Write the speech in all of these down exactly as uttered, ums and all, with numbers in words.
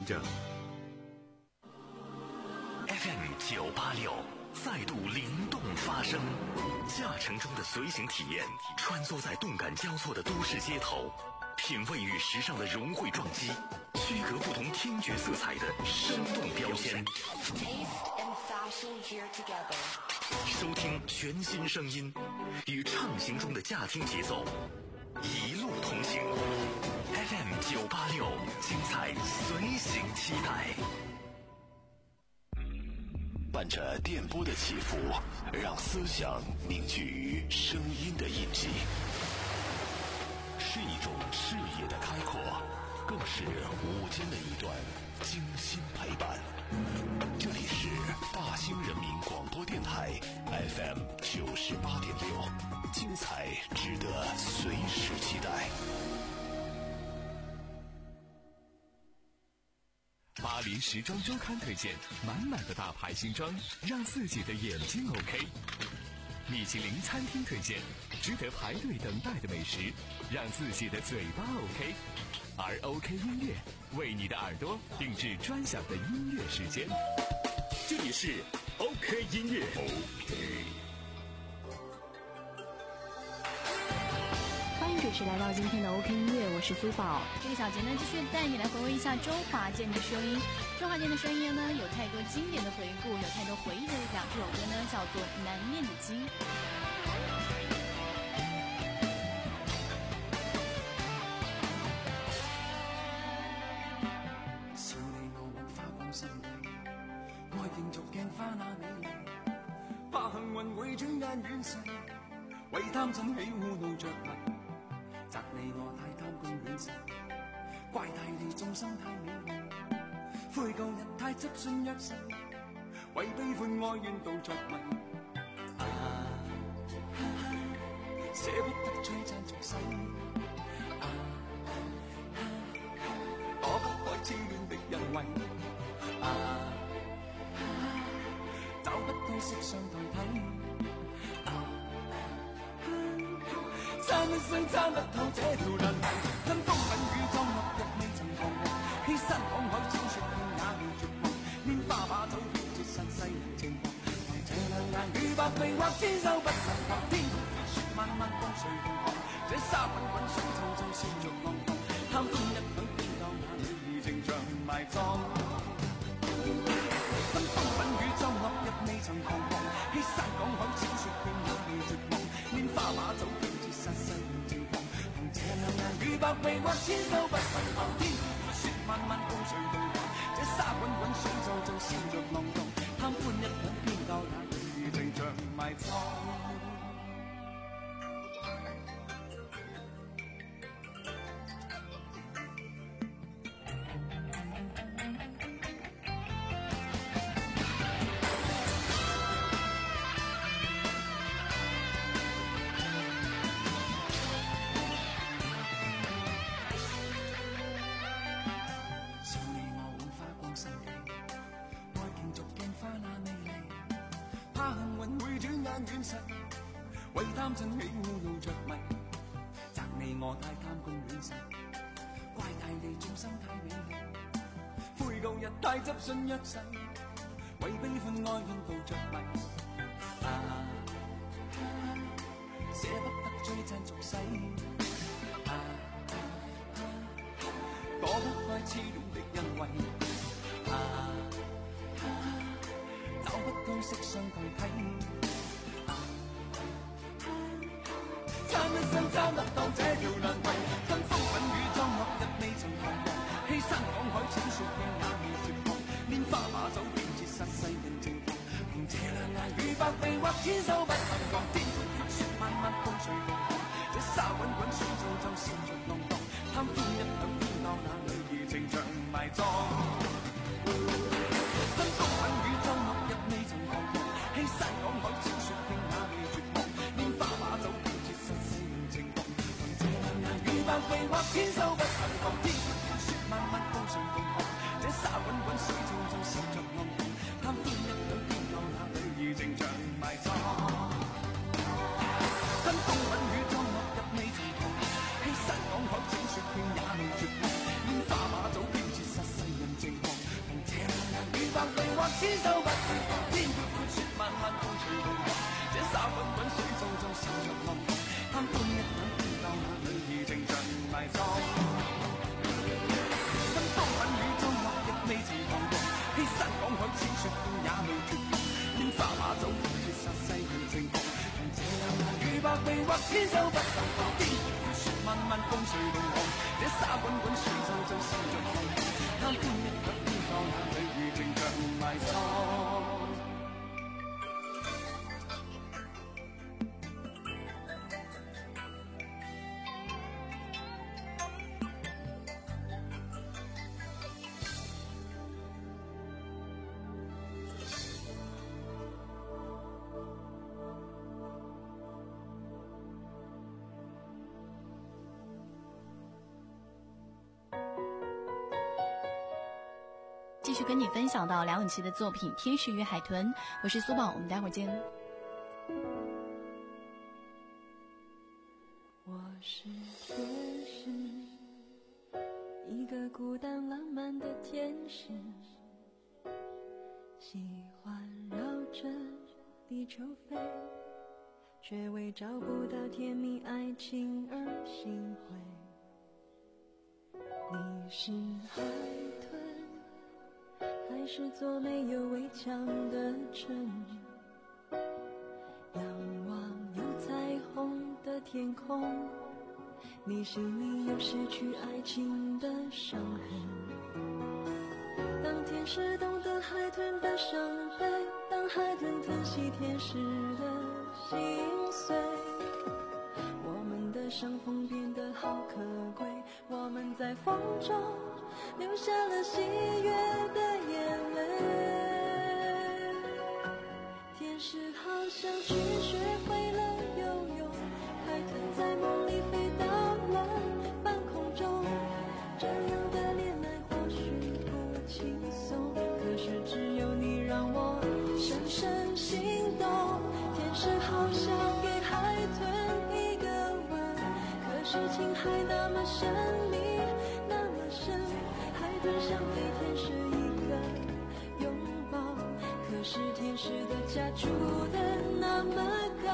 着。 F M 九八六再度灵动发声，驾乘中的随行体验，穿梭在动感交错的都市街头，品味与时尚的融汇撞击，区隔不同听觉色彩的生动标签。收听全新声音，与畅行中的驾听节奏，一路同行。F M 九八六，精彩随行期待。 伴着电波的起伏，让思想凝聚于声音的印记，是一种视野的开阔，更是午间的一段精心陪伴。这里是大兴人民广播电台 F M 九十八点六，精彩值得随时期待。 巴黎时装周刊推荐满满的大牌新装，让自己的眼睛 OK。米其林餐厅推荐值得排队等待的美食，让自己的嘴巴 OK。而 OK 音乐为你的耳朵定制专享的音乐时间。这里是 OK 音乐。OK。 准时来到今天的 OK 音乐，我是苏宝。 这个小节呢，继续带你来回味一下周华健的声音。周华健的声音呢，有太多经典的回顾，有太多回忆的力量。这首歌呢，叫做《难念的经》。 笑你我或花光心地，愛競逐鏡花那美麗，怕幸運會轉眼遠逝，為貪嗔喜惡怒着迷。責你我太貪功戀勢，怪大地眾生太美麗，悔舊日太執信約誓，為悲歡哀怨妒着迷。啊，捨不得璀璨俗世，啊，躲不開痴戀的人為，啊，找不到色相同體。爭一生爭不透這條難題，跟風品雨裝落日未曾彷徨，欺山趕海千雪遍也未絕望，拈花把酒偏折煞世人情狂，憑這兩眼與百臂或千手不能防，天空飛雪漫漫風隨浪蕩，這沙滾滾水皺皺笑着浪蕩，貪歡一晌偏教眼裏情像埋葬。跟風品雨裝落日未曾彷徨，欺山趕海千雪遍也未絕望，拈花把酒偏折煞世人情狂，憑這兩眼與百臂或千手不能防，天空飛雪漫漫風隨浪蕩，這沙滾滾水皺皺笑着浪蕩，貪歡一晌偏教眼裏情像埋葬。為貪嗔喜惡怒着迷，責你我太貪功戀勢，怪大地眾生太美麗，悔舊日太執信約誓，為悲歡哀怨妒着迷。啊，捨不得璀璨俗世，啊，躲不開痴戀的恩惠，啊，找不到色相同體。爭一生爭得到這條難題，跟風品雨裝落日未曾彷徨，欺山趕海淺雪徑也未絕望，拈花把酒偏折煞世人情狂，憑這兩眼與百臂或千手不能防，天空飛雪漫漫風隨浪蕩，這沙滾滾水皺皺笑着浪蕩，貪歡一晌偏教那女兒情像埋葬。跟風品雨裝落日未曾彷徨，欺山趕海淺雪徑也未絕望，拈花把酒偏折煞世人情狂，憑這兩眼與百臂或千手不能防，天空飛雪漫漫風隨浪蕩，這沙滾滾水皺皺笑着浪蕩，貪歡一晌偏教那女兒情像埋葬。跟風品雨裝落日未曾彷徨，欺山趕海淺雪徑也未絕望，拈花把酒偏折煞世人百里或千手不能防，天闊闊雪漫漫風隨浪蕩，這沙滾滾水皱皱笑着浪，貪歡一晌偏教那女兒情長埋葬。跟風品雨中落日未曾彷徨，欺山趕海千雪共也未絕望，拈花把酒絕殺世人情狂，同這兩眼與百臂或千手不能防，天闊闊雪漫漫風隨浪蕩，這沙滾滾水皱皱笑着浪，貪歡一晌偏教那女兒情長埋葬。 继续跟你分享到梁咏琪的作品《天使与海豚》，我是苏宝，我们待会儿见。 我是天使，一个孤单浪漫的天使，喜欢绕着地球飞，却为找不到甜蜜爱情而心灰。你是海豚，还是座没有围墙的城？仰望有彩虹的天空，你心里有失去爱情的伤痕。当天使懂得海豚的伤悲，当海豚疼惜天使的心碎，我们的相逢变得好可贵，我们在风中流下了喜悦的眼泪。天使好像去学会了游泳，海豚在梦里飞到了半空中，这样的恋爱或许不轻松，可是只有你让我深深心动。天使好想给海豚一个吻，可是情还那么神秘那么深，海豚想给天使一个拥抱，可是天使的家住得那么高。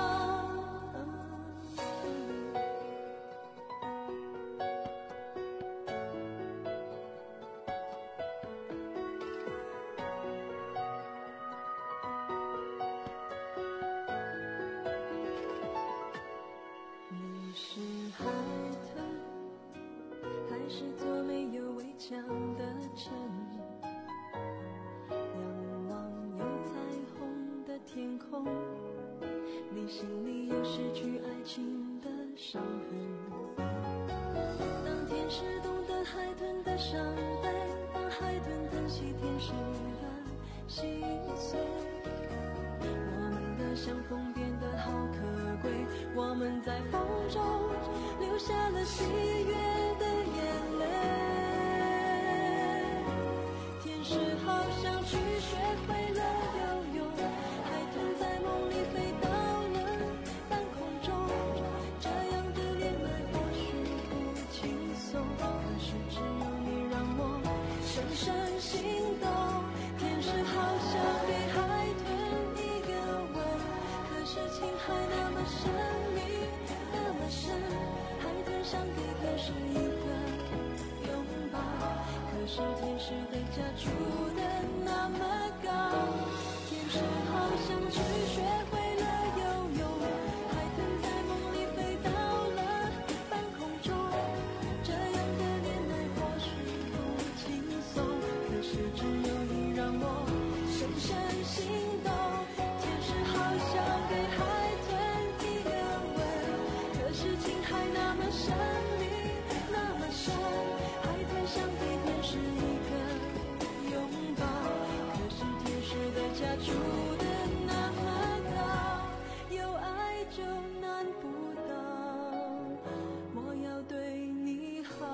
你是海豚，还是座没有围墙的城？仰望有彩虹的天空，你心里有失去爱情的伤痕。当天使懂得海豚的伤悲，当海豚疼惜天使的心碎，我们的相逢变得好可贵，我们在风中流下了喜悦的眼泪。天使好像去学会了游泳，海豚在梦里飞到了半空中，这样的恋爱或许不轻松，可是只有你让我深深心动。天使好想给海豚一个吻，可是情还那么神秘那么深，海豚想给天使一个拥抱，可是天使的家住得那么高。天使好像去学会了游泳，海豚在梦里飞到了半空中，这样的恋爱或许不轻松，可是只有你让我深深心动。天使好想给海豚一个吻，可是情还那么神秘那么深，海豚想给天使一个拥抱，可是天使的家住得那么高，有爱就难不到，我要对你好。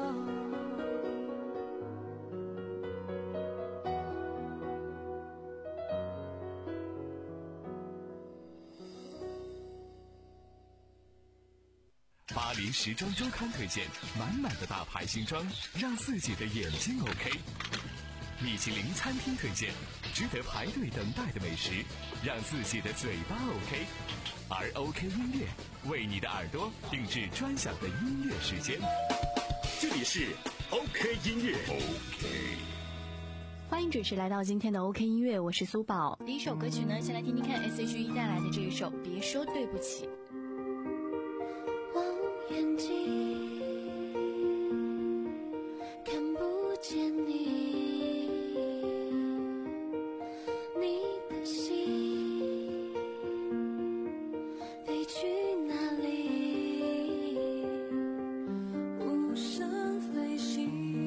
巴黎时装周刊推荐满满的大牌新装，让自己的眼睛 OK。 米其林餐厅推荐，值得排队等待的美食，让自己的嘴巴 OK。而 OK 音乐为你的耳朵定制专享的音乐时间。 这里是 OK 音乐。OK。 欢迎准时来到今天的 OK 音乐，我是苏宝。 第一首歌曲呢，先来听听看 S H E 带来的这一首《别说对不起》。 望远镜看不见你，你的心飞去哪里？无声飞行，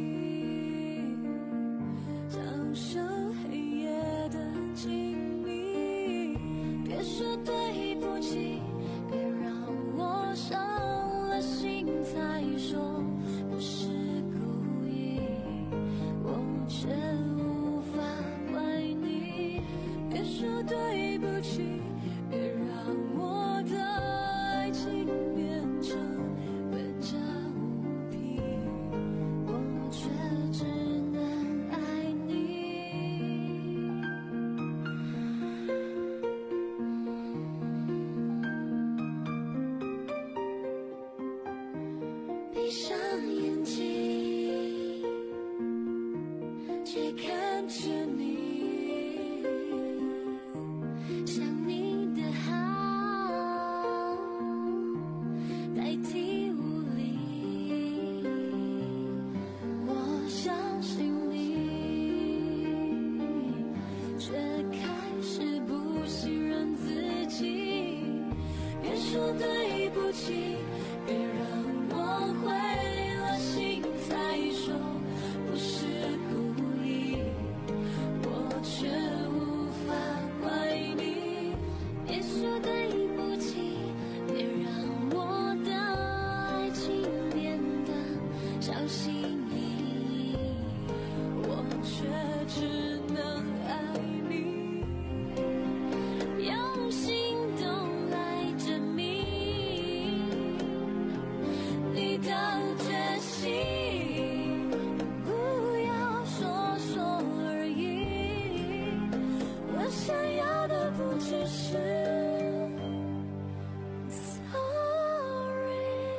享受黑夜的静谧。别说对不起，别让我伤了心才说不是故意，我却无法怪你。别说对不起，别让我的爱情变成廉价物品，我却只能爱你。闭上眼睛，却看着你，想你的好代替无力。我相信你，却开始不信任自己。别说对不起，别让我毁了心才说不是故意，我却无法怪你。别说对不起，别让我的爱情变得小心翼翼，我却只能爱你，用行动来证明你的决心。不要说说而已，我想要的不只是 sorry。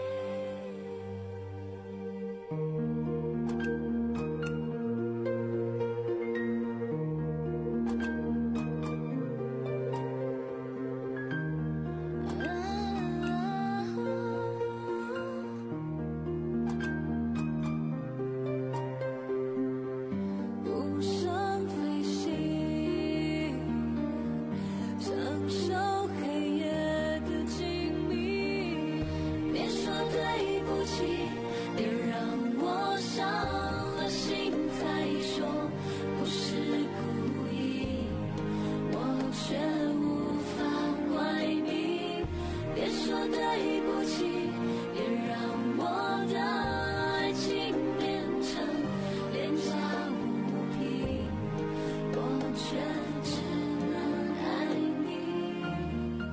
无声飞行，享受黑夜的静谧。别说对不起，别让我伤了心才说不是故意，我却无法怪你。别说对不起，别让我的爱情变成廉价物品，我却只能爱你。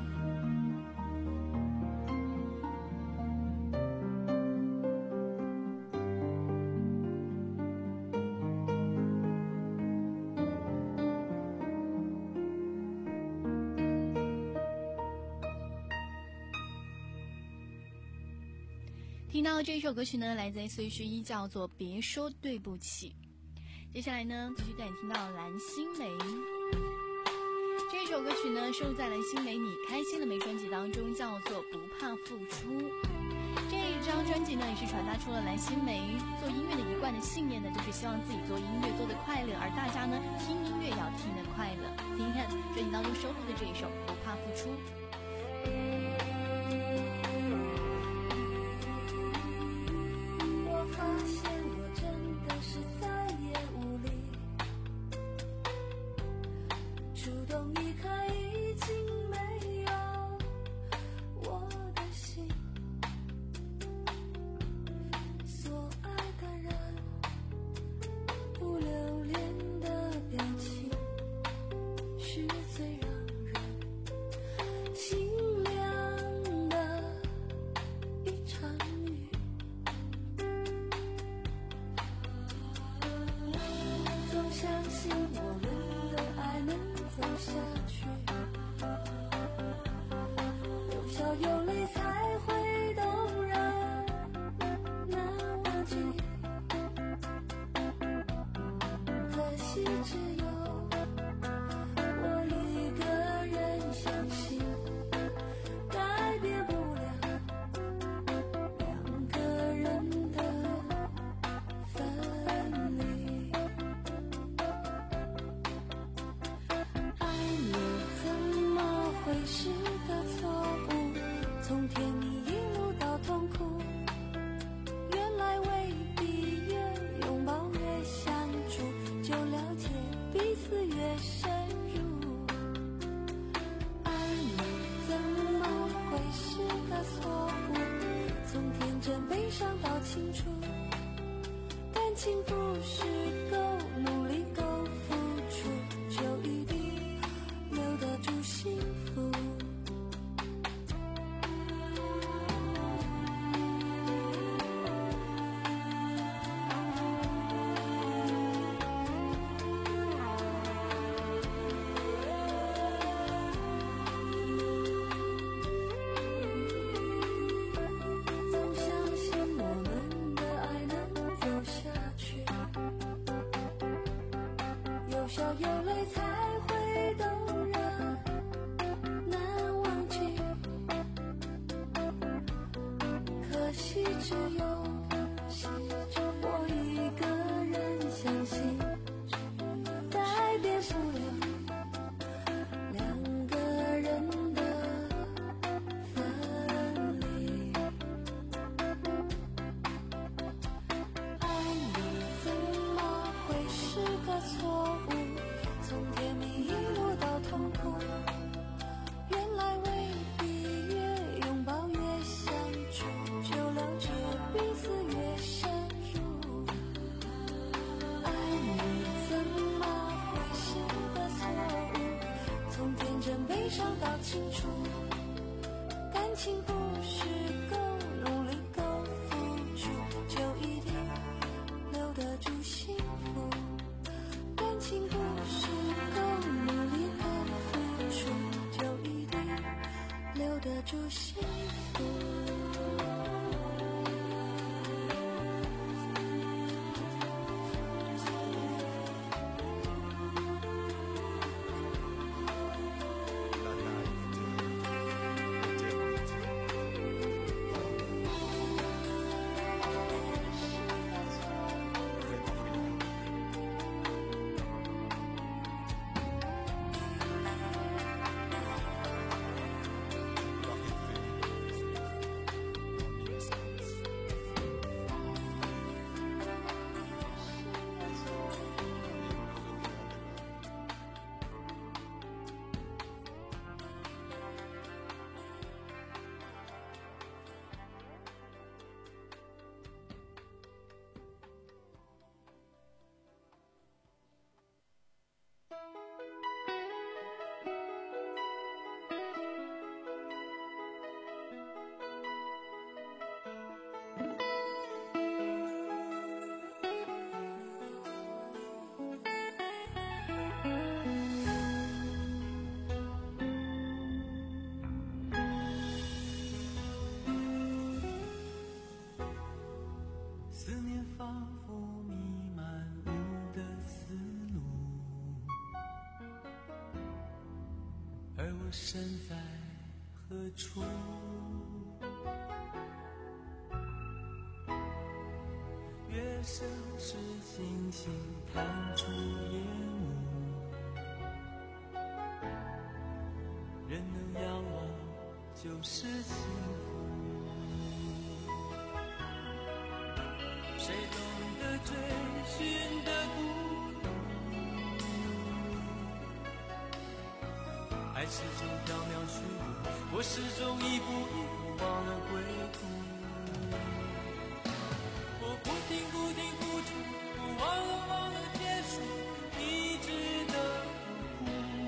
听到这首歌曲呢，来自 S H E 叫做《别说对不起》。接下来呢，继续带你听到蓝心湄。这首歌曲呢，收录在蓝心湄《你开心了没》专辑当中，叫做《不怕付出》。这一张专辑呢，也是传达出了蓝心湄做音乐的一贯的信念呢，就是希望自己做音乐做得快乐，而大家呢听音乐也要听得快乐。听听看专辑当中收录的这一首《不怕付出》。 我发现我真的是再也无力主动离开，已经没有我的心。所爱的人不留恋的表情，是最让人相信我们的爱能走下去，有笑有泪才会动人，难忘记。可惜只有我一个人相信，改变不了两个人的分离。爱你怎么会是个错误？从甜蜜一路到痛苦，原来未必越拥抱越相处，就了解彼此越深入。爱你怎么会是个错误？从天真悲伤到清楚，感情不是够努力够付出，就一定留得住幸福。总相信我们的爱能走下去，有笑有泪才会动人，难忘记。可惜只有我一个人相信，改变不了两个人的分离。爱你怎么会是个错误？从甜蜜一路到痛苦，原来未必越拥抱越相处，就了解彼此越深入。爱你怎么会是个错误？从天真悲伤到清楚，感情不是够努力够付出，就一定留得住幸福。感情不是够努力够付出，就一定留得住幸福。 思念仿佛弥漫我的思路，而我身在何处？月升时，星星探出烟雾，人能仰望就是幸福。谁懂得追寻的孤独？爱是种缥缈虚无，我始终一步一步忘了归途。我不停不停付出，我忘了忘了结束，一直的苦。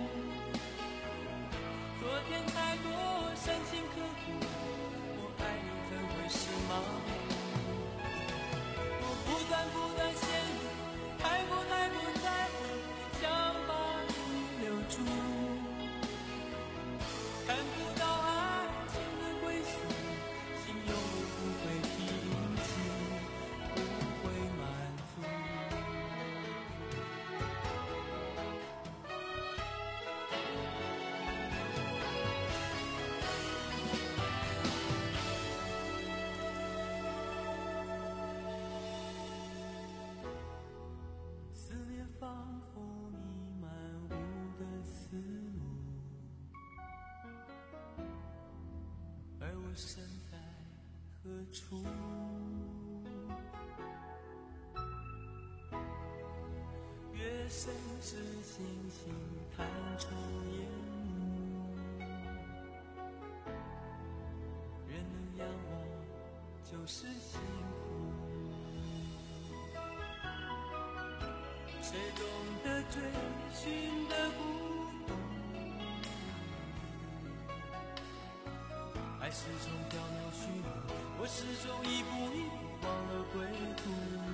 昨天太多深情刻骨，我爱你怎会是盲目？不断不断陷入，太过太过在乎， 身在何处？月深时星星探出烟雾，人能仰望就是幸福。谁懂得追寻的孤独？爱始终缥缈虚无，我始终一步一步忘了归途。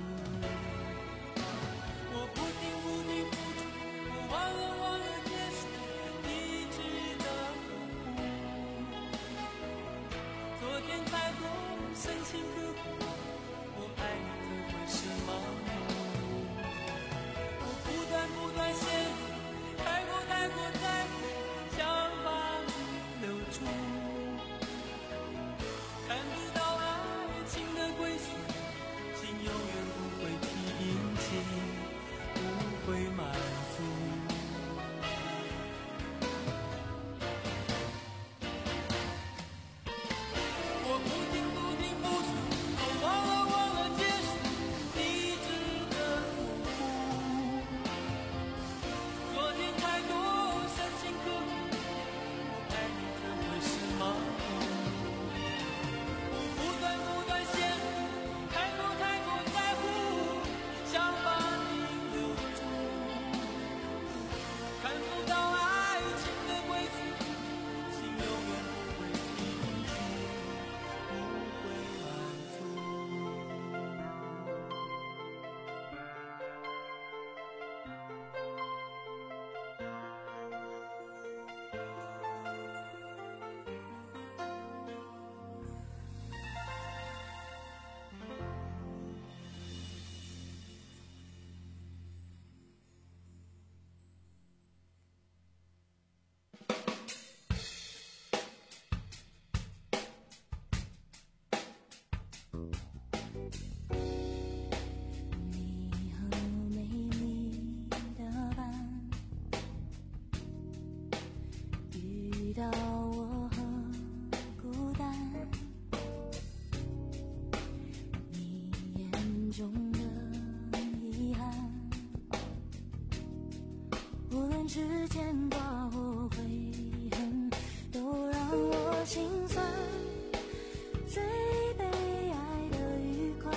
我不停不停付出，我忘了忘了结束，你值得呵护。昨天太过深情刻骨，我爱你怎会是盲目？我不断不断陷入，太过太过在乎，想把你留住。看不到爱情的归宿，心永远不会平静，不会满足。我不停不停付出，我忘了忘了结束，你值得呵护。昨天太多深情刻骨，我爱你怎会是盲目？不断不断陷入，太过太过在乎，想把你留住。看不到爱情的归宿，心永远不会平静，不会满足。 你和美丽的伴，遇到我和孤单，你眼中的遗憾，无论是牵挂或悔恨，都让我心酸。最悲哀的愉快，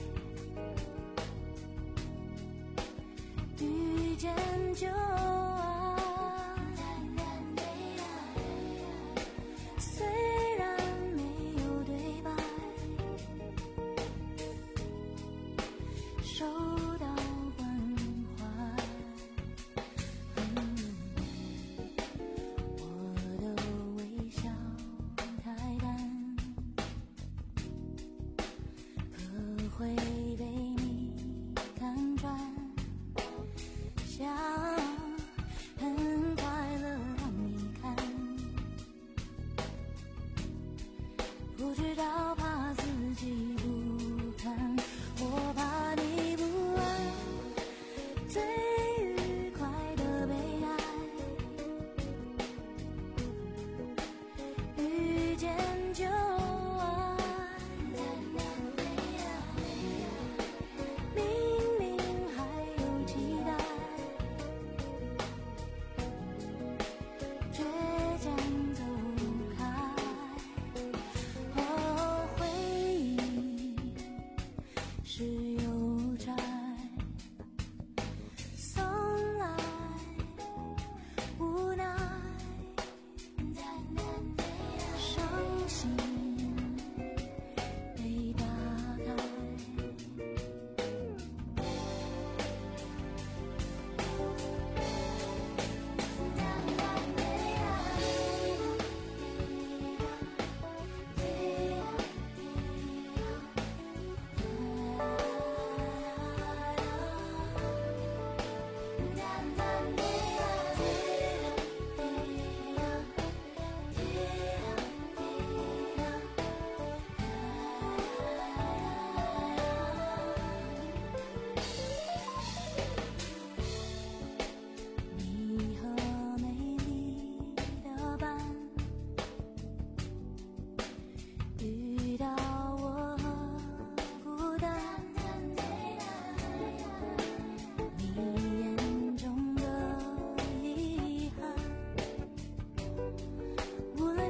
遇见就爱。虽然没有对白，收到关怀。我的微笑太淡，可会被你看穿，想很快乐让你看，不知道怕自己不堪，我怕你不安。最愉快的悲哀，遇见就爱。明明还有期待，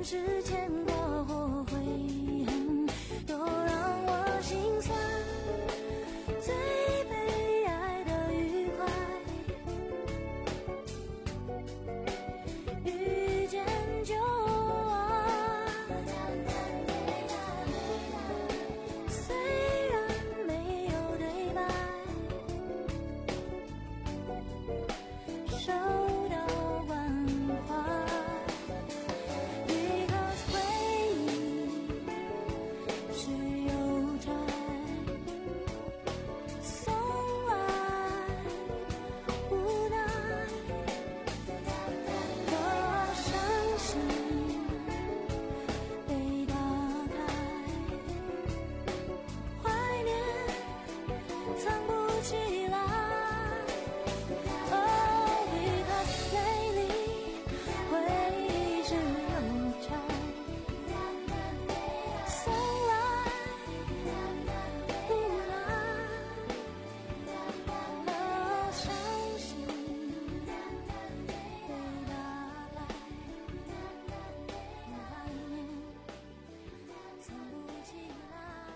之间过后悔恨，都让我心酸。最悲哀的愉快，遇见就爱。虽然没有对白，收到关怀。Because 回忆是邮差送来无奈，多伤心被打开，怀念藏不起来。Oh, because 美丽回忆是邮差送来无奈，多伤心被打败，怀念藏不起来。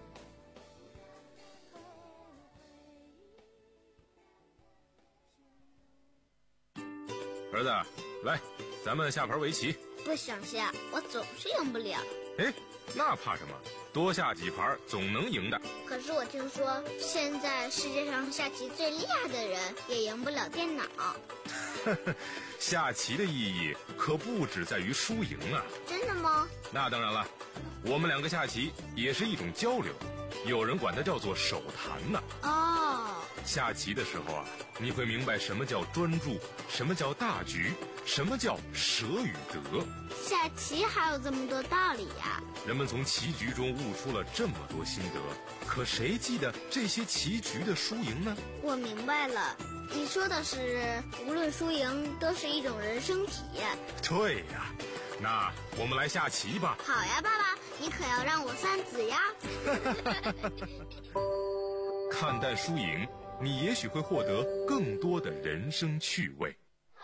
儿子，来，咱们下盘围棋。 不想下，我总是赢不了。 哎，那怕什么？多下几盘总能赢的。 可是我听说，现在世界上下棋最厉害的人也赢不了电脑。 下棋的意义可不只在于输赢啊。 真的吗？ 那当然了，我们两个下棋也是一种交流，有人管它叫做手谈呢。 哦， 下棋的时候啊，你会明白什么叫专注，什么叫大局，什么叫舍与得。 下棋还有这么多道理呀！ 人们从棋局中悟出了这么多心得，可谁记得这些棋局的输赢呢？ 我明白了，你说的是无论输赢都是一种人生体验。 对呀，那我们来下棋吧。 好呀，爸爸，你可要让我算子呀。 看淡输赢，你也许会获得更多的人生趣味。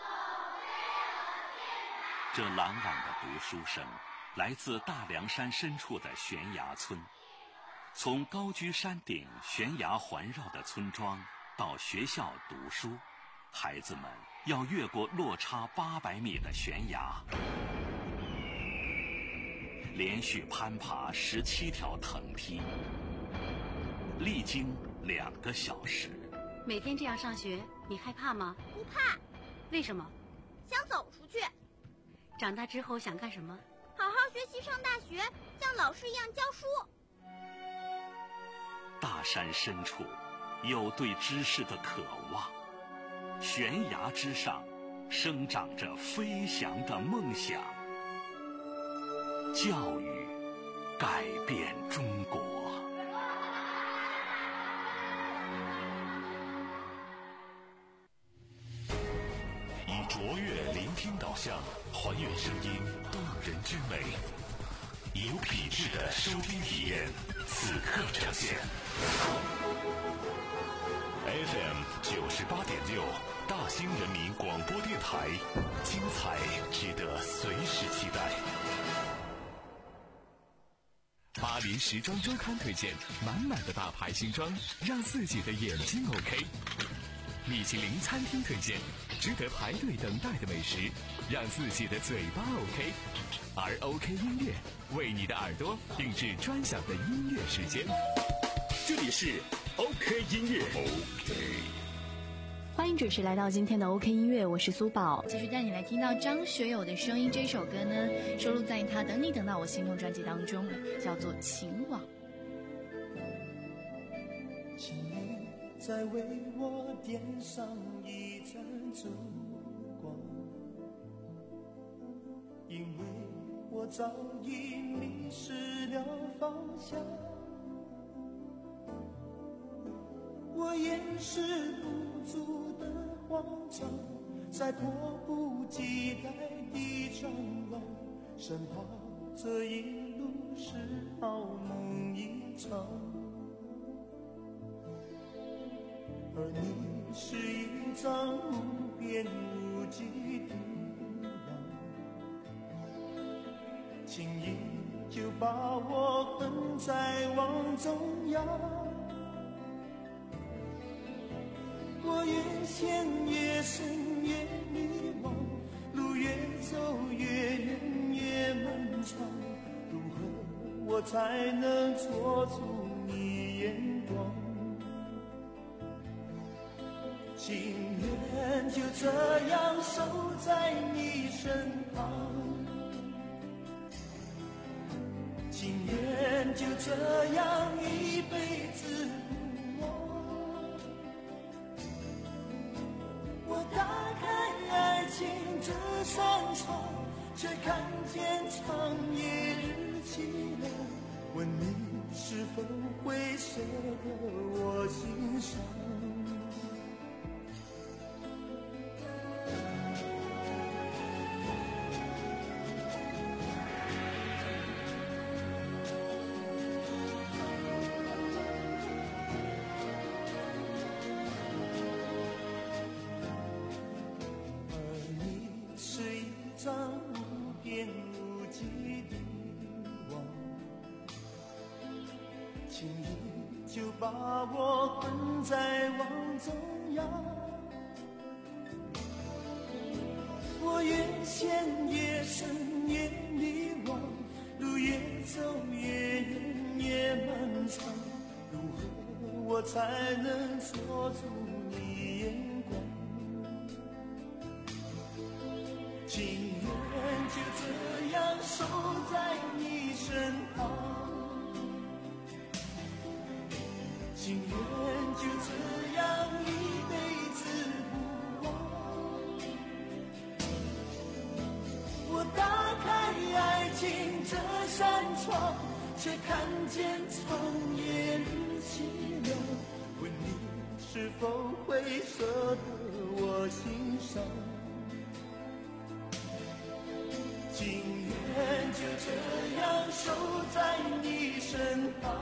这朗朗的读书声来自大凉山深处的悬崖村。从高居山顶悬崖环绕的村庄到学校读书，孩子们要越过落差八百米的悬崖，连续攀爬十七条藤梯，历经两个小时。 每天这样上学，你害怕吗？ 不怕。 为什么？ 想走出去。 长大之后想干什么？ 好好学习，上大学，像老师一样教书。 大山深处有对知识的渴望，悬崖之上生长着飞翔的梦想。教育改变中国。 以卓越聆听导向，还原声音动人之美，以有品质的收听体验，此刻呈现。F M 九十八点六，大兴人民广播电台，精彩值得随时期待。 巴黎时装周刊推荐满满的大牌新装，让自己的眼睛 OK。米其林餐厅推荐值得排队等待的美食，让自己的嘴巴 OK。而 OK 音乐为你的耳朵定制专享的音乐时间。这里是 OK 音乐。OK。 欢迎准时来到今天的 OK 音乐，我是苏宝。 继续带你来听到张学友的声音，这首歌呢收录在他《等你等到我心动》专辑当中，叫做《情网》。 请你再为我点上一盏烛光，因为我早已迷失了方向，我掩饰不住的慌张，在迫不及待地张望，生怕这一路是好梦一场，而你是一张无边无际的轻易就把我困在网中央。我越陷越深越迷惘，路越走越远越漫长，如何我才能捉住你眼光？情愿就这样守在你身旁，情愿就这样一辈子不忘。我打开爱情这扇窗，却看见长夜日凄凉。问你是否会舍得我心伤？轻易就把我困在网中央，我越陷越深越迷惘，路越走越远越漫长，如何我才能捉住你眼光？情愿就这样守在你身旁，情愿就这样一辈子不忘。我打开爱情这扇窗，却看见长夜日凄凉。问你是否会舍得我心伤？情愿就这样守在你身旁，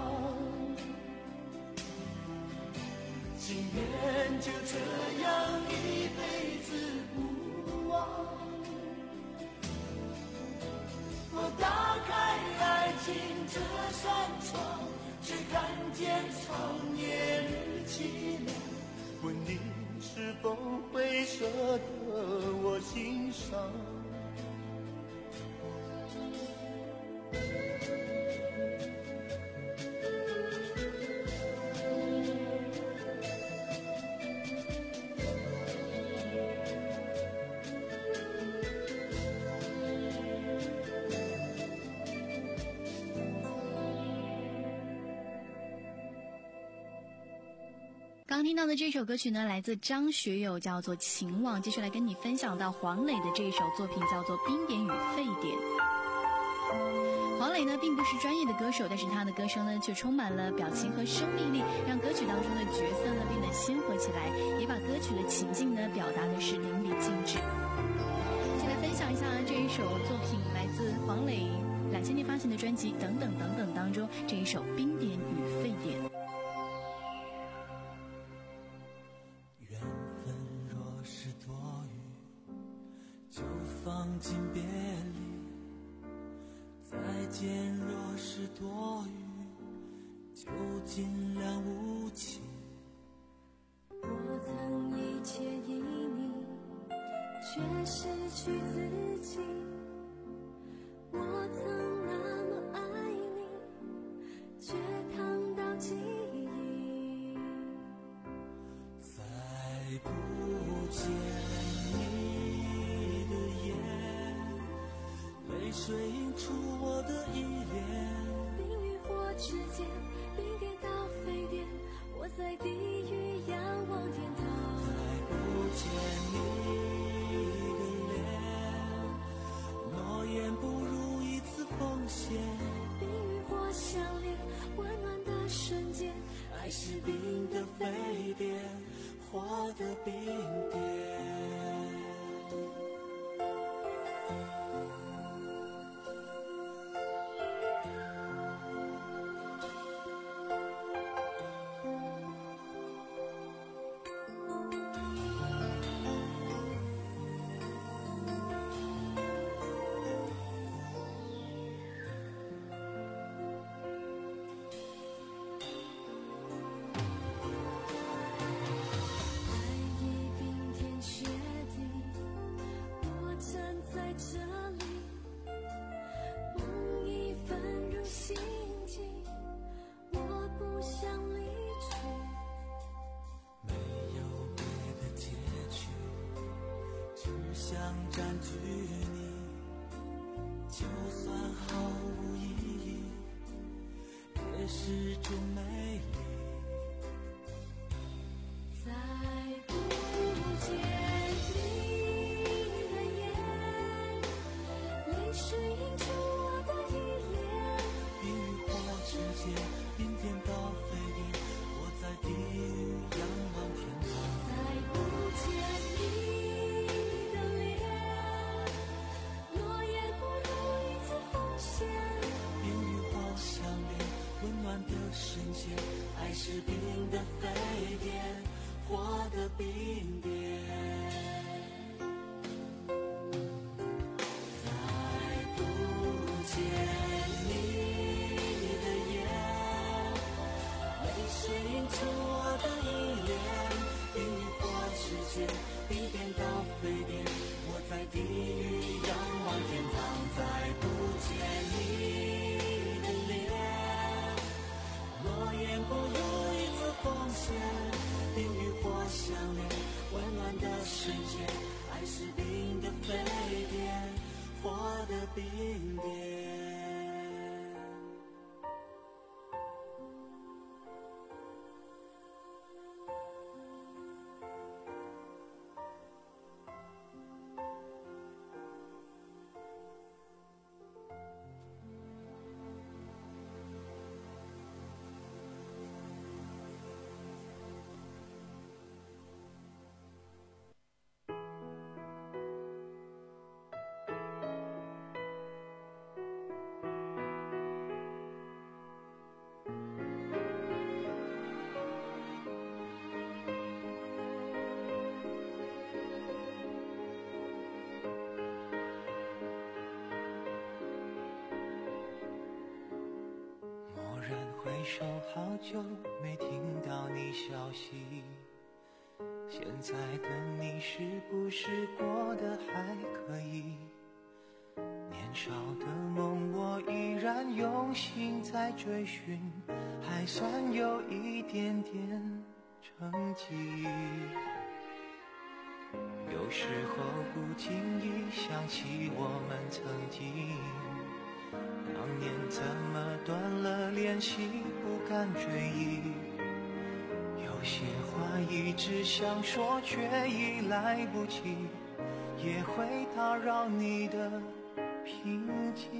情愿就这样一辈子不忘。我打开爱情这扇窗，却看见长夜日凄凉。问你是否会舍得我心伤？ 刚听到的这首歌曲呢，来自张学友，叫做《情网》。继续来跟你分享到黄磊的这一首作品，叫做《冰点与沸点》。黄磊呢并不是专业的歌手，但是他的歌声呢却充满了表情和生命力，让歌曲当中的角色呢变得鲜活起来，也把歌曲的情境呢表达的是淋漓尽致。一起来分享一下这一首作品，来自黄磊两千年发行的专辑《等等等等》当中这一首《冰点与沸点》。 放进别离，再见若是多余，就尽量无情。 我曾一切依你，却失去自己。我曾那么爱你，却烫到记忆。 再不见泪水映出我的依恋， 冰与火之间，冰点到沸点，我在地狱仰望天堂。 再不见你的脸，诺言不如一次奉献。 冰与火相连，温暖的瞬间， 爱是冰的沸点，火的冰点。 想占据你，就算毫无意义，也是种美丽。 再不见你的眼，泪水映出我的依恋。 冰与火之间，冰点到沸点，我在地狱仰望天堂。 再不见你的脸，落叶不如一次奉献。 冰与火相连，温暖的瞬间，爱是冰的沸点，火的冰点。再不见你的眼，泪水映出我的依恋。冰与火之间，冰点到沸点，我在地狱仰望天堂。再不见你的脸，诺言不如一次奉献。冰与火相连，温暖的瞬间，爱是冰的沸点，火的冰点。回首好久没听到你消息，现在的你是不是过得还可以？年少的梦我依然用心在追寻，还算有一点点成绩。有时候不经意想起我们曾经，当年怎么断了联系，不敢追忆。有些话一直想说，却已来不及，也会打扰你的平静。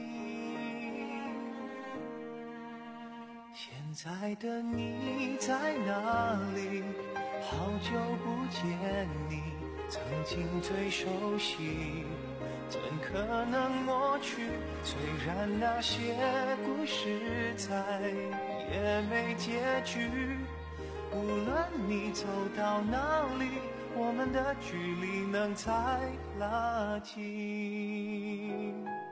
现在的你在哪里？好久不见你，曾经最熟悉，怎可能抹去？虽然那些故事再也没结局，无论你走到哪里，我们的距离能再拉近。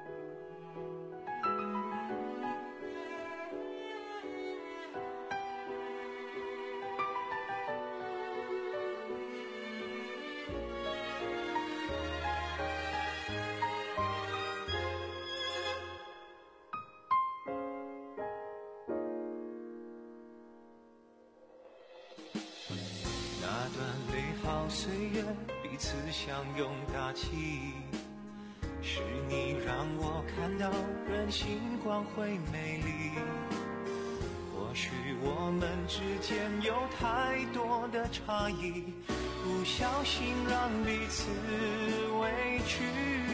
那段美好岁月，彼此相拥大气，是你让我看到人性光辉美丽。或许我们之间有太多的差异，不小心让彼此委屈。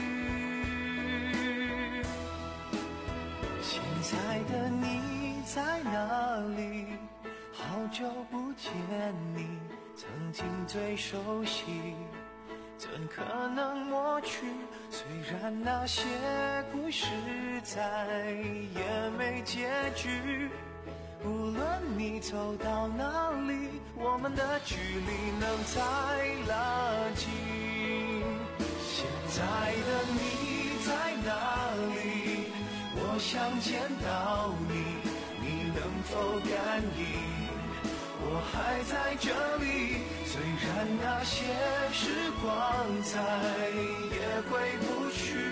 现在的你在哪里？好久不见你，曾经最熟悉，怎可能抹去？虽然那些故事再也没结局，无论你走到哪里，我们的距离能再拉近。现在的你在哪里？我想见到你，你能否感应？我还在这里，虽然那些时光再也回不去，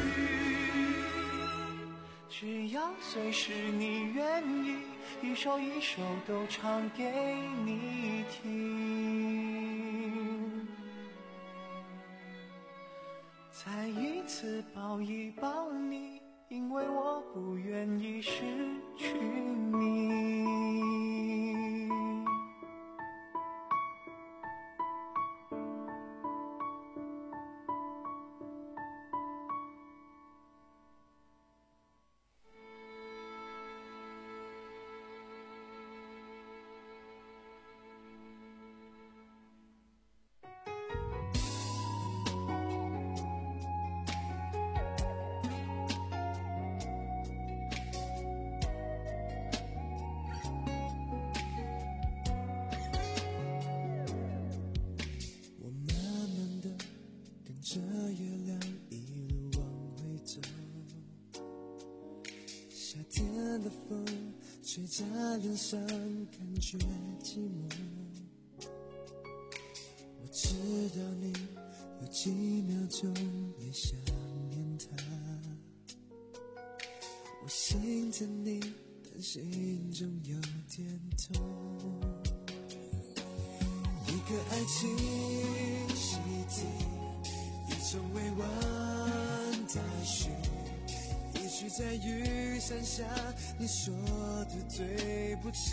只要随时你愿意，一首一首都唱给你听。 再一次抱一抱你，因为我不愿意失去你。 着月亮一路往回走，夏天的风吹在脸上，感觉寂寞。我知道你有几秒钟也想念他，我心疼你，但心中有点痛。一个爱情习题，一种委婉待续，一句在雨伞下你说的对不起。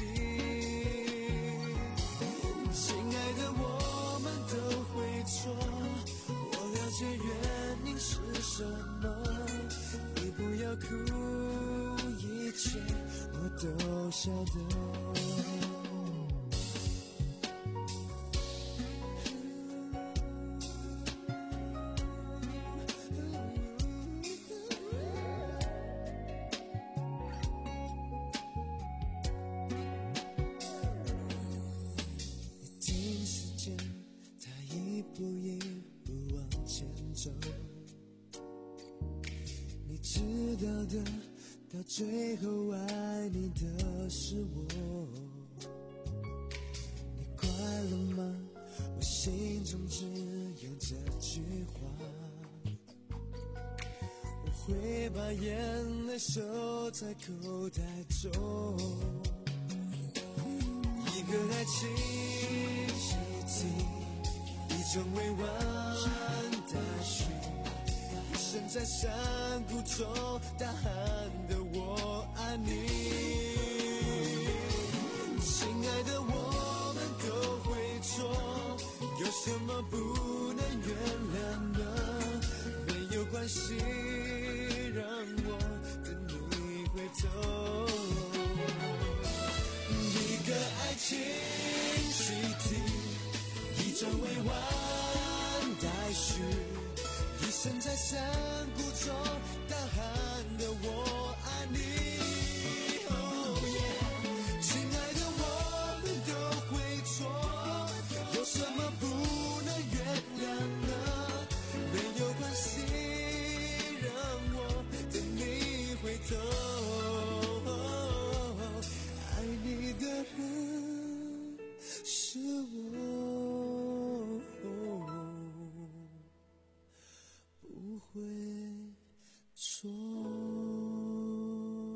亲爱的，我们都会错，我了解原因是什么，你不要哭，一切我都晓得。到最后爱你的是我，你快乐吗？我心中只有这句话，我会把眼泪收在口袋中。一个爱情习题，一种委婉待续，一生在山谷中大喊的我爱你。亲爱的，我们都会错，有什么不能原谅呢？没有关系，让我等你回头。一个爱情习题，一种委婉待续，一生在山谷中大喊的我爱你。Oh yeah， 亲爱的，我们都会错，有什么不能原谅呢？没有关系，让我等你回头。爱你的人是我，不会错。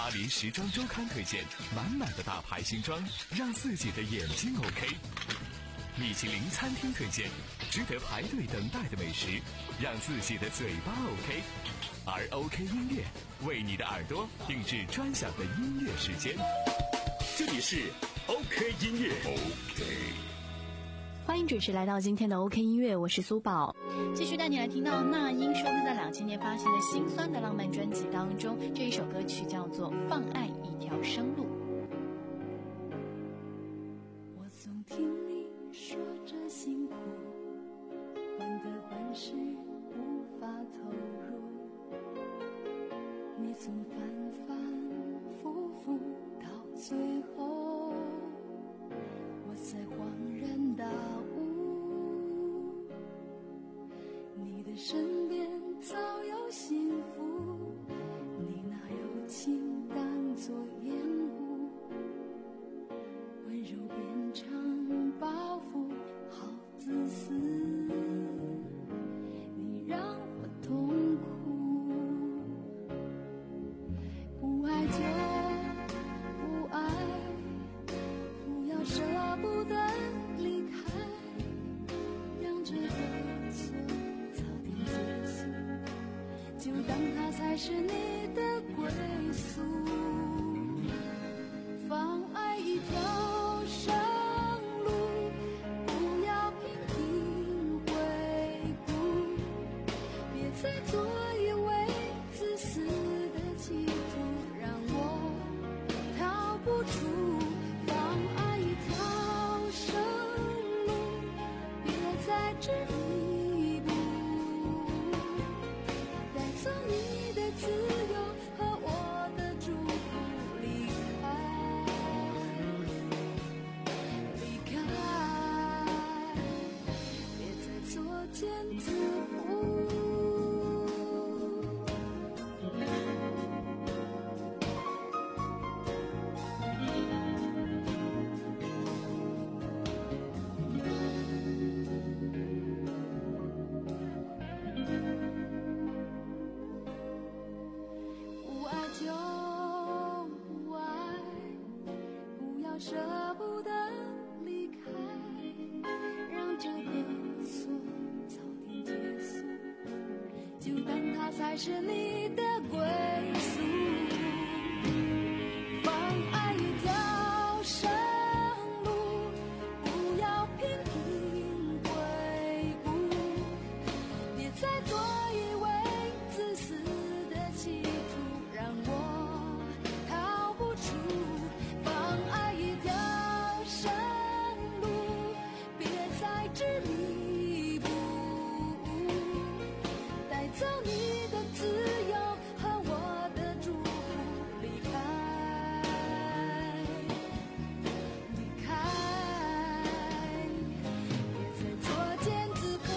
巴黎时装周刊推荐，满满的大牌新装，让自己的眼睛 OK。米其林餐厅推荐，值得排队等待的美食，让自己的嘴巴 OK。而 OK 音乐为你的耳朵定制专享的音乐时间。这里是 OK 音乐 OK。 欢迎准时来到今天的 OK 音乐，我是苏宝。 继续带你来听到那英收录在两千年发行的《心酸的浪漫》专辑当中，这一首歌曲叫做《放爱一条生路》。 我总听你说着辛苦，患得患失无法投入，你总反反复复到最后，我才恍然大悟，你的身边早有幸福，你哪有情当作烟雾，温柔变成包袱，好自私，你让我痛苦，不爱就不爱，不要舍不得离开，让这个错早点结束，就当它才是你的归宿。放爱一条生路，不要频频回顾，别再做一位自私的企图，让我逃不出。放爱一条生路，别再执迷不悟，带走你的自由和我的祝福，离开，离开，别再作茧自缚。不爱就不爱，不要舍不得离开，让这个错早点结束，就当它才是你的归宿。放爱一条生路，不要频频回顾，别再做一位自私的企图，让我逃不出。放爱一条生路，别再执迷不悟，带走你的自由和我的祝福，离开，离开，别再作茧自缚。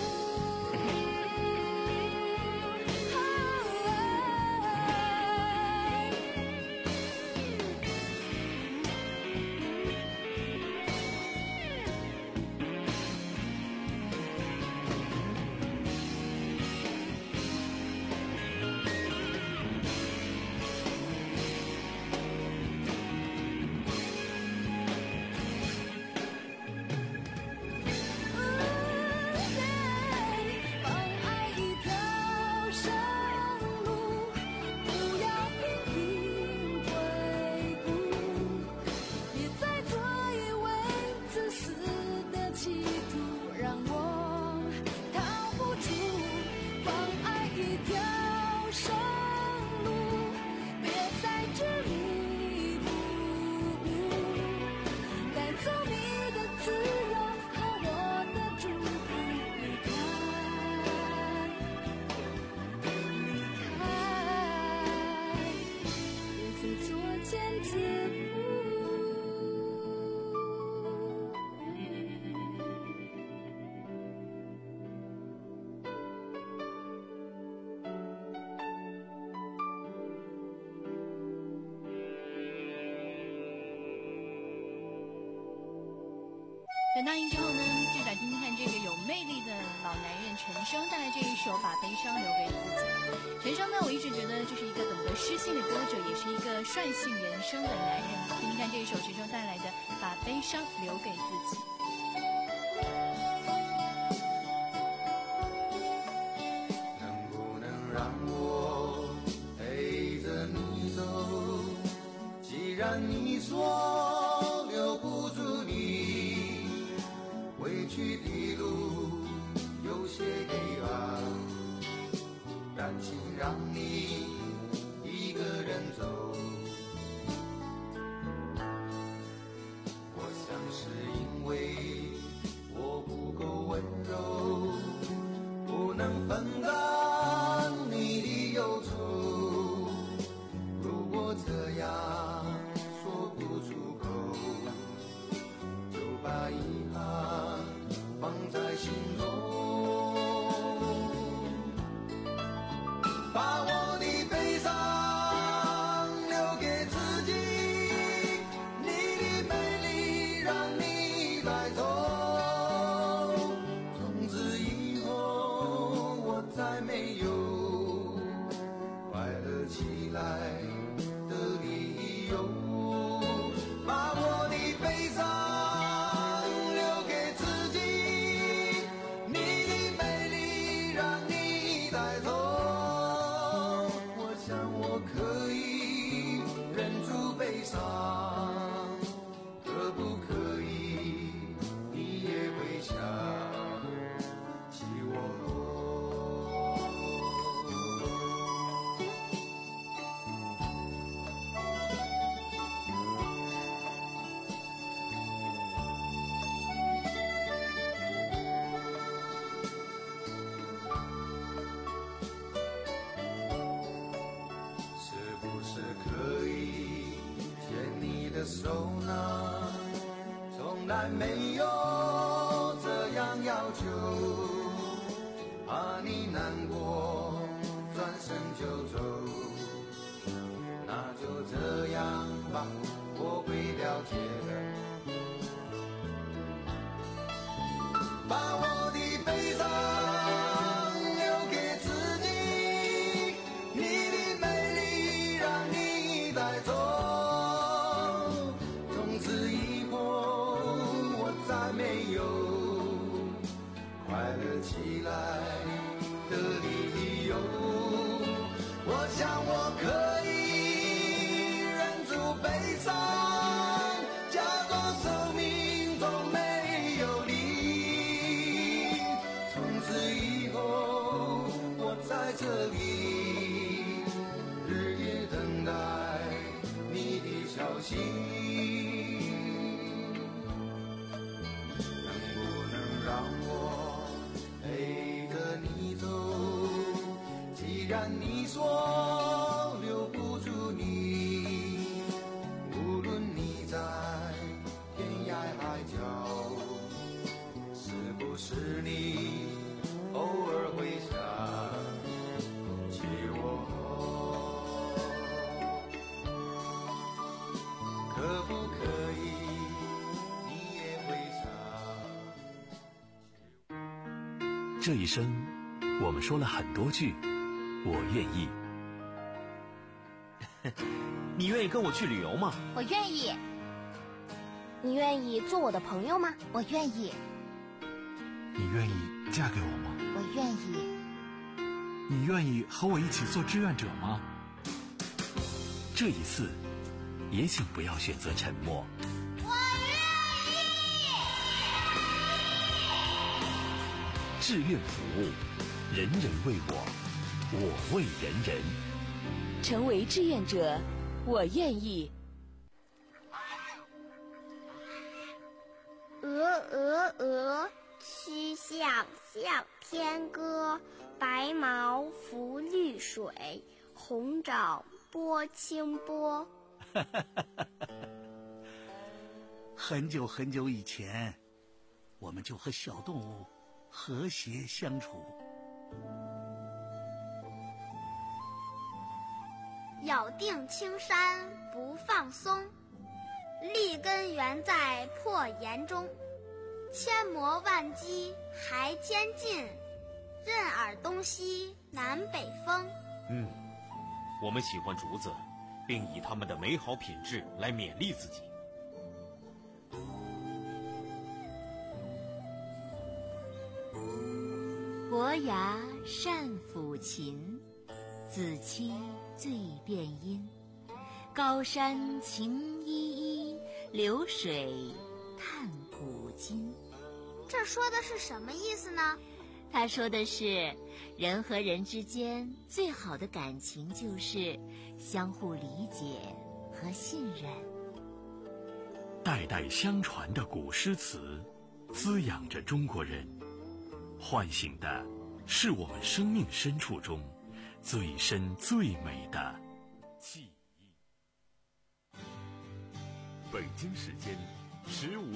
放爱一条生路，不要频频回顾，别再做一位自私的企图，让我逃不出。放爱一条生路，别再执迷不悟，带走你的自由和我的祝福，离开，离开，别再作茧自缚。 等答应之后呢， 继续来听听看这个有魅力的老男人陈升带来这一首《把悲伤留给自己》。陈升呢，我一直觉得就是一个懂得诗性的歌者，也是一个率性人生的男人。听听看这一首陈升带来的《把悲伤留给自己》。 能不能让我陪着你走？既然你说留不住你，回去的路有些黑暗，担心让你一个人走。我想是因为我不够温柔，不能分担你的忧愁。如果这样说不出口，就把遗憾放在心中，把我的悲伤留给自己，你的美丽让你带走。从此以后我再没有快乐起来的理由，把我的悲伤留给自己，你的美丽让你带走。我想我可以忍住悲伤，可不可以你也会想起我？是不是可以牵你的手呢？从来没有这样要求，怕你难过转身就走，那就这样吧，我会了解的。把我的悲伤留给自己，你的美丽让你带走。从此以后我再没有快乐起来的理由。我想我可以忍住悲伤，假装生命中没有你。从此以后我在这里日夜等待你的消息。能不能让我陪着你走？既然你说留不住你，无论你在天涯海角，是不是你偶尔会想起我？可不可以你也会想？ 这一生，我们说了很多句我愿意。 你愿意跟我去旅游吗？ 我愿意。你愿意做我的朋友吗？我愿意。 你愿意嫁给我吗？ 我愿意。 你愿意和我一起做志愿者吗？ 这一次，也请不要选择沉默。 我愿意。志愿服务，人人为我，我为人人。 成为志愿者，我愿意。 鹅鹅鹅，曲项向天歌。白毛浮绿水，红掌拨清波。 很久很久以前，我们就和小动物和谐相处。 咬定青山不放松，立根原在破岩中。 千磨万击还坚劲，任尔东西南北风。 嗯，我们喜欢竹子，并以它们的美好品质来勉励自己。 伯牙善抚琴，子期醉殿音。高山晴依依，流水叹古今。 这说的是什么意思呢？ 他说的是，人和人之间最好的感情就是相互理解和信任。 代代相传的古诗词，滋养着中国人，唤醒的是我们生命深处中最深最美的记忆。 北京时间十五。